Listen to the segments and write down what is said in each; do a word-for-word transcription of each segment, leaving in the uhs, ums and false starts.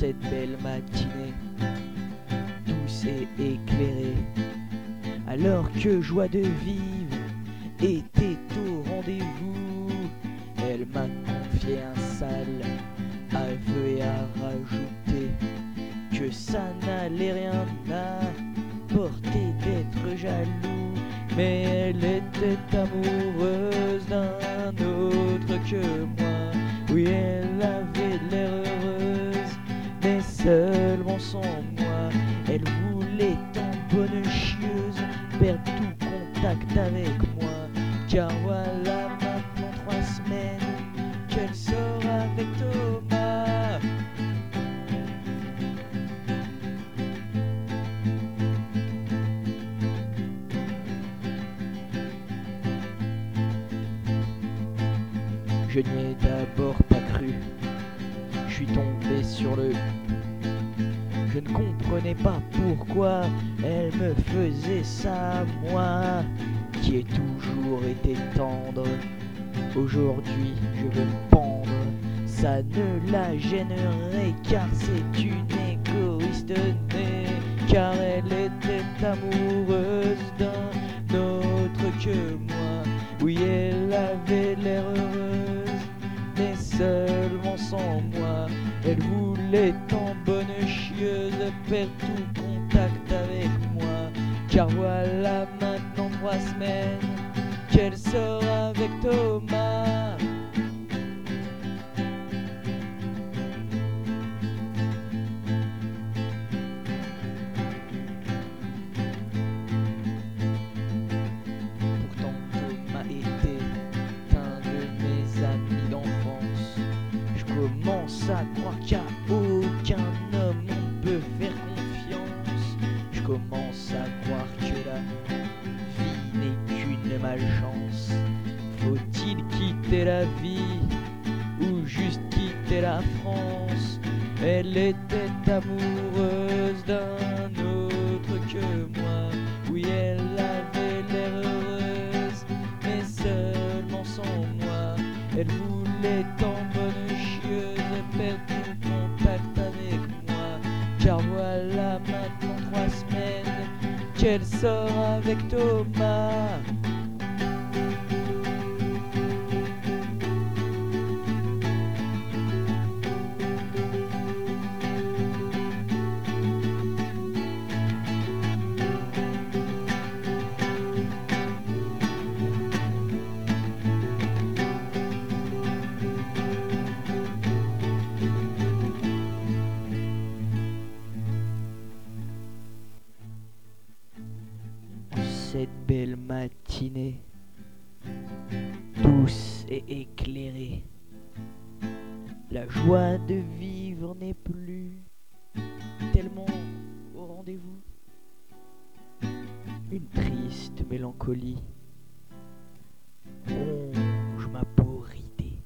cette belle matinée, douce et éclairée, alors que joie de vivre était au rendez-vous, elle m'a confié un sale aveu et a rajouté que ça n'allait rien apporter d'être jaloux, mais elle était amoureuse d'un autre que moi. Oui, elle avait l'air heureuse, mais seulement sans moi. Elle voulait en bonne chieuse perdre tout contact avec moi, car voilà maintenant trois semaines qu'elle sort avec Thomas. Je n'y ai d'abord pas cru, je suis tombé sur le... Je ne comprenais pas pourquoi elle me faisait ça, moi, qui ai toujours été tendre. Aujourd'hui je veux me pendre, ça ne la gênerait car c'est une égoïste née, car elle était amoureuse d'un autre que moi. Oui, elle avait l'air heureuse, mais seulement sans moi. Elle voulait en bonne chieuse perdre tout contact avec moi, car voilà maintenant trois semaines qu'elle sort avec Thomas. Pourtant Thomas était un de mes amis d'enfance. Je commence à croire qu'à aucun homme on peut faire confiance. Je commence à croire que la vie n'est qu'une malchance. Faut-il quitter la vie ou juste quitter la France? Elle était amoureuse d'un autre que moi. Oui, elle avait l'air heureuse, mais seulement sans moi. Elle voulait en bonne chieuse perdre tout contact avec moi, car voilà maintenant trois semaines qu'elle sort avec Thomas. Cette belle matinée, douce et éclairée, la joie de vivre n'est plus tellement au rendez-vous. Une triste mélancolie ronge ma pauvre idée.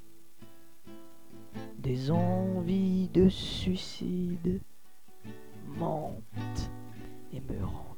Des envies de suicide mentent et me rendent